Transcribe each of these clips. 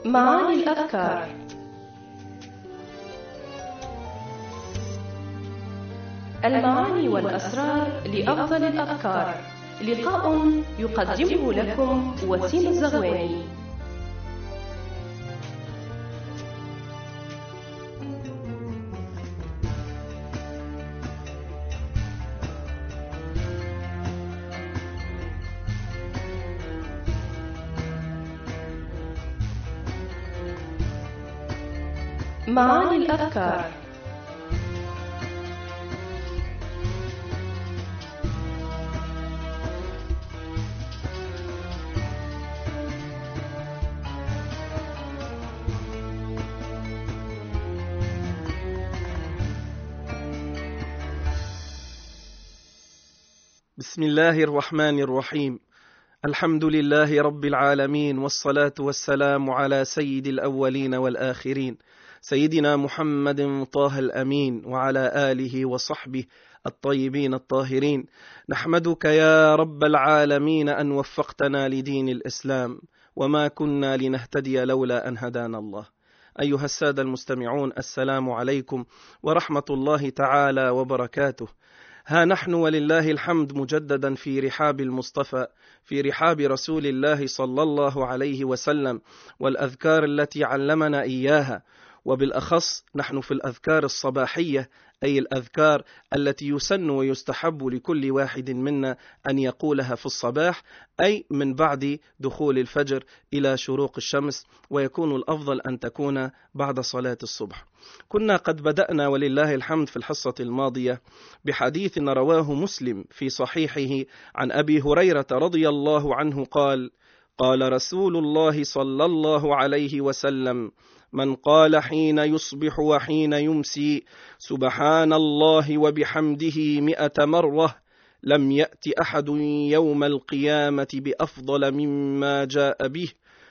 معاني الأذكار. المعاني والأسرار لأفضل الأذكار. لقاء يقدمه لكم وسيم الزغواني. معاني الأذكار. بسم الله الرحمن الرحيم. الحمد لله رب العالمين، والصلاة والسلام على سيد الأولين والآخرين، سيدنا محمد طه الأمين، وعلى آله وصحبه الطيبين الطاهرين. نحمدك يا رب العالمين أن وفقتنا لدين الإسلام، وما كنا لنهتدي لولا أن هدانا الله. أيها السادة المستمعون، السلام عليكم ورحمة الله تعالى وبركاته. ها نحن ولله الحمد مجددا في رحاب المصطفى، في رحاب رسول الله صلى الله عليه وسلم، والأذكار التي علمنا إياها، وبالأخص نحن في الأذكار الصباحية، أي الأذكار التي يسن ويستحب لكل واحد منا أن يقولها في الصباح، أي من بعد دخول الفجر إلى شروق الشمس، ويكون الأفضل أن تكون بعد صلاة الصبح. كنا قد بدأنا ولله الحمد في الحصة الماضية بحديث رواه مسلم في صحيحه عن أبي هريرة رضي الله عنه قال: قال رسول الله صلى الله عليه وسلم: من قال حين يصبح وحين يمسي سبحان الله وبحمده 100 مرة لم يأت أحد يوم القيامة بأفضل مما جاء به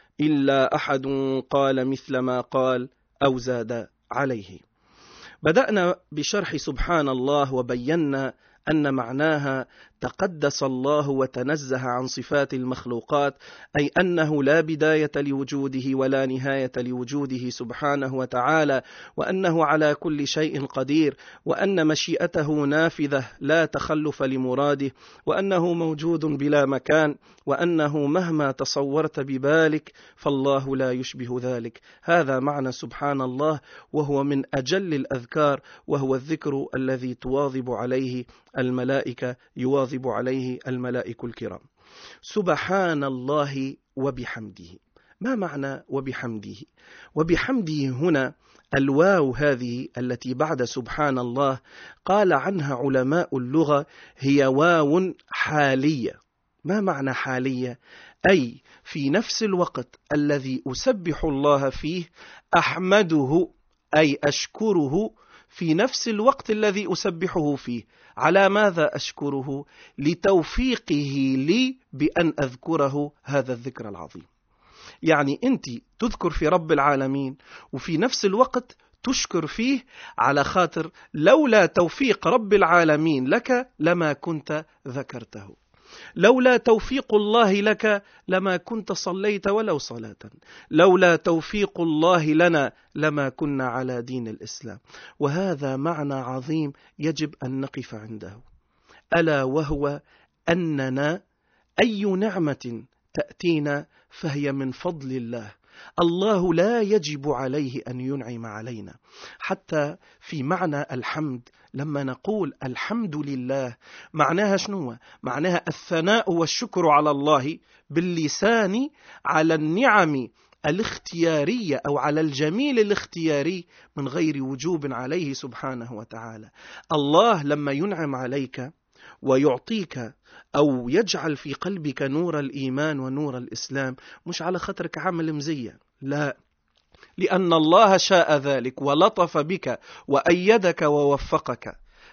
إلا أحد قال مثل ما قال أو زاد عليه. بدأنا بشرح سبحان الله، وبينا أن معناها تقدس الله وتنزه عن صفات المخلوقات، أي أنه لا بداية لوجوده ولا نهاية لوجوده سبحانه وتعالى، وأنه على كل شيء قدير، وأن مشيئته نافذة لا تخلف لمراده، وأنه موجود بلا مكان، وأنه مهما تصورت ببالك فالله لا يشبه ذلك. هذا معنى سبحان الله، وهو من أجل الأذكار، وهو الذكر الذي تواظب عليه الملائكة، يواظب عليه الملائكة الكرام. سبحان الله وبحمده. ما معنى وبحمده؟ وبحمده هنا الواو هذه التي بعد سبحان الله قال عنها علماء اللغة هي واو حالية. ما معنى حالية؟ أي في نفس الوقت الذي أسبح الله فيه أحمده، أي أشكره في نفس الوقت الذي أسبحه فيه. على ماذا أشكره؟ لتوفيقه لي بأن أذكره هذا الذكر العظيم. يعني أنت تذكر في رب العالمين وفي نفس الوقت تشكر فيه، على خاطر لولا توفيق رب العالمين لك لما كنت ذكرته، لولا توفيق الله لك لما كنت صليت ولو صلاة، لولا توفيق الله لنا لما كنا على دين الإسلام. وهذا معنى عظيم يجب أن نقف عنده، ألا وهو أننا أي نعمة تأتينا فهي من فضل الله. الله لا يجب عليه أن ينعم علينا. حتى في معنى الحمد، لما نقول الحمد لله معناها شنو؟ معناها الثناء والشكر على الله باللسان على النعم الاختيارية أو على الجميل الاختياري من غير وجوب عليه سبحانه وتعالى. الله لما ينعم عليك ويعطيك أو يجعل في قلبك نور الإيمان ونور الإسلام، مش على خاطرك عمل مزية، لا، لأن الله شاء ذلك ولطف بك وأيدك ووفقك.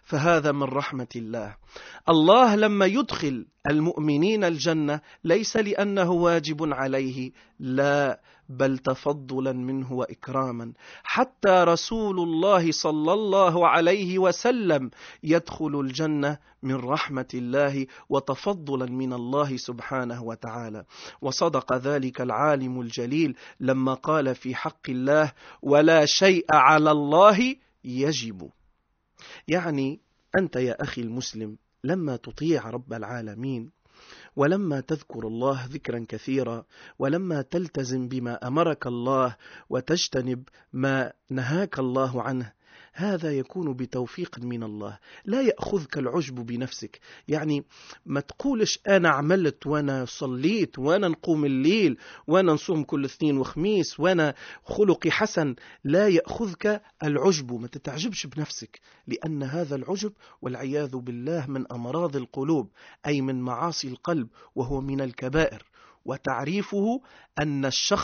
فهذا من رحمة الله. الله لما يدخل المؤمنين الجنة ليس لأنه واجب عليه، لا، بل تفضلا منه وإكراما. حتى رسول الله صلى الله عليه وسلم يدخل الجنة من رحمة الله وتفضلا من الله سبحانه وتعالى. وصدق ذلك العالم الجليل لما قال في حق الله: ولا شيء على الله يجب. يعني أنت يا أخي المسلم لما تطيع رب العالمين، ولما تذكر الله ذكرا كثيرا، ولما تلتزم بما أمرك الله وتجتنب ما نهاك الله عنه، هذا يكون بتوفيق من الله. لا يأخذك العجب بنفسك، يعني ما تقولش أنا عملت وأنا صليت وأنا نقوم الليل وأنا نصوم كل اثنين وخميس وأنا خلقي حسن. لا يأخذك العجب، ما تتعجبش بنفسك، لأن هذا العجب والعياذ بالله من أمراض القلوب، أي من معاصي القلب، وهو من الكبائر. وتعريفه أن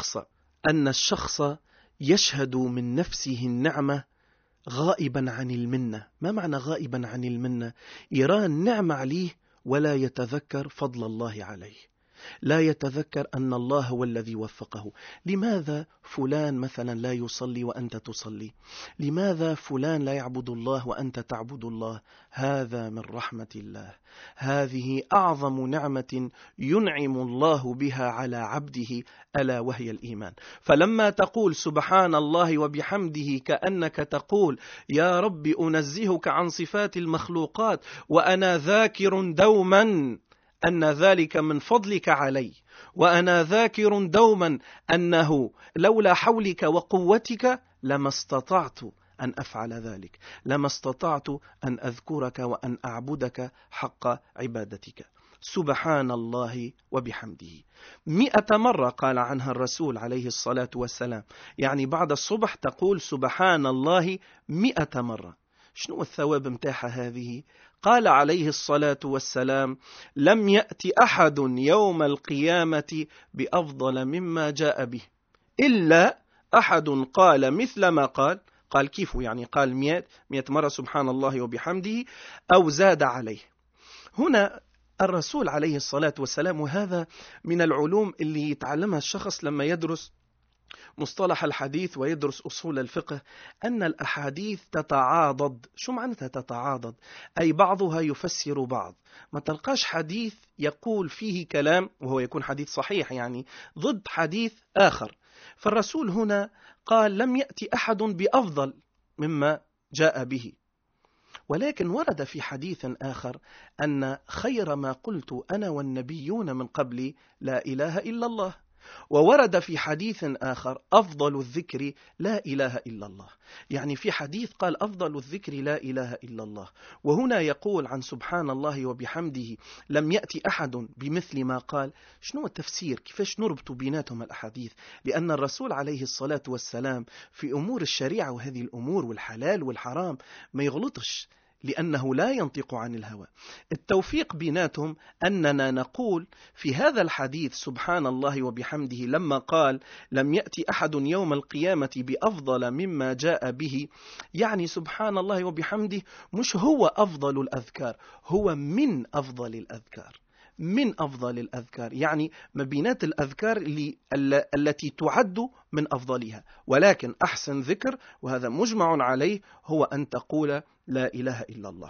الشخص يشهد من نفسه النعمة غائبا عن المنة. ما معنى غائبا عن المنة؟ يرى النعمة عليه ولا يتذكر فضل الله عليه، لا يتذكر أن الله هو الذي وفقه. لماذا فلان مثلا لا يصلي وأنت تصلي؟ لماذا فلان لا يعبد الله وأنت تعبد الله؟ هذا من رحمة الله. هذه أعظم نعمة ينعم الله بها على عبده، ألا وهي الإيمان. فلما تقول سبحان الله وبحمده كأنك تقول يا رب أنزهك عن صفات المخلوقات وأنا ذاكر دوما أن ذلك من فضلك علي، وأنا ذاكر دوما أنه لولا حولك وقوتك لما استطعت أن أفعل ذلك، لما استطعت أن أذكرك وأن أعبدك حق عبادتك. سبحان الله وبحمده 100 مرة قال عنها الرسول عليه الصلاة والسلام. يعني بعد الصبح تقول سبحان الله 100 مرة. شنو الثواب متاحة هذه؟ قال عليه الصلاة والسلام: لم يأتي أحد يوم القيامة بأفضل مما جاء به إلا أحد قال مثل ما قال. قال كيف؟ يعني قال 100 مرة سبحان الله وبحمده أو زاد عليه. هنا الرسول عليه الصلاة والسلام، وهذا من العلوم اللي يتعلمها الشخص لما يدرس مصطلح الحديث ويدرس أصول الفقه، أن الأحاديث تتعاضد. شو معناتها تتعاضد؟ أي بعضها يفسر بعض. ما تلقاش حديث يقول فيه كلام وهو يكون حديث صحيح يعني ضد حديث آخر. فالرسول هنا قال لم يأتي أحد بأفضل مما جاء به، ولكن ورد في حديث آخر أن خير ما قلت أنا والنبيون من قبلي لا إله إلا الله. وورد في حديث آخر أفضل الذكر لا إله إلا الله. يعني في حديث قال أفضل الذكر لا إله إلا الله، وهنا يقول عن سبحان الله وبحمده لم يأتي أحد بمثل ما قال. شنو التفسير؟ كيفاش نربط بيناتهم الأحاديث؟ لأن الرسول عليه الصلاة والسلام في أمور الشريعة وهذه الأمور والحلال والحرام ما يغلطش، لأنه لا ينطق عن الهوى. التوفيق بيناتهم أننا نقول في هذا الحديث سبحان الله وبحمده لما قال لم يأتي أحد يوم القيامة بأفضل مما جاء به، يعني سبحان الله وبحمده مش هو أفضل الأذكار، هو من أفضل الأذكار، من أفضل الأذكار، يعني مبينات الأذكار التي تعد من أفضلها. ولكن أحسن ذكر، وهذا مجمع عليه، هو أن تقول لا إله إلا الله.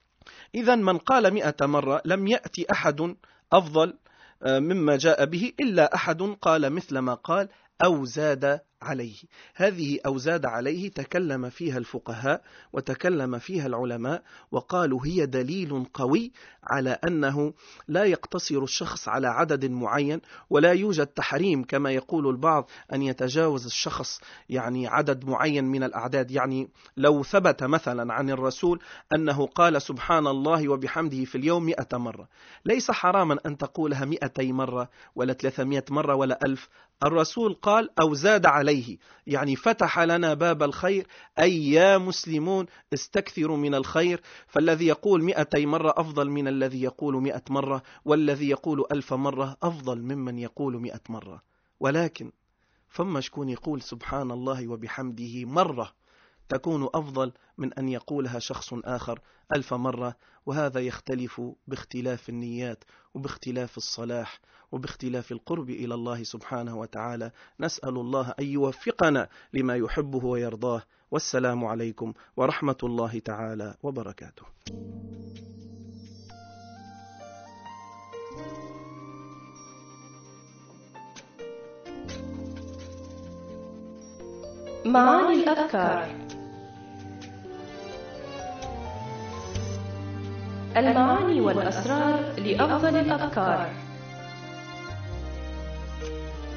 إذن من قال 100 مرة لم يأتي أحد أفضل مما جاء به إلا أحد قال مثل ما قال أو زاد عليه. هذه أو زاد عليه تكلم فيها الفقهاء وتكلم فيها العلماء، وقالوا هي دليل قوي على أنه لا يقتصر الشخص على عدد معين، ولا يوجد تحريم كما يقول البعض أن يتجاوز الشخص يعني عدد معين من الأعداد. يعني لو ثبت مثلا عن الرسول أنه قال سبحان الله وبحمده في اليوم 100 مرة، ليس حراما أن تقولها 200 مرة ولا 300 مرة ولا 1000. الرسول قال أو زاد عليه، يعني فتح لنا باب الخير، أي يا مسلمون استكثروا من الخير. فالذي يقول 200 مرة أفضل من الذي يقول 100 مرة، والذي يقول 1000 مرة أفضل ممن يقول 100 مرة. ولكن فما شكون يقول سبحان الله وبحمده مرة تكون أفضل من أن يقولها شخص آخر 1000 مرة، وهذا يختلف باختلاف النيات وباختلاف الصلاح وباختلاف القرب إلى الله سبحانه وتعالى. نسأل الله أن يوفقنا لما يحبه ويرضاه. والسلام عليكم ورحمة الله تعالى وبركاته. معاني الأذكار. المعاني والأسرار لأفضل الأذكار.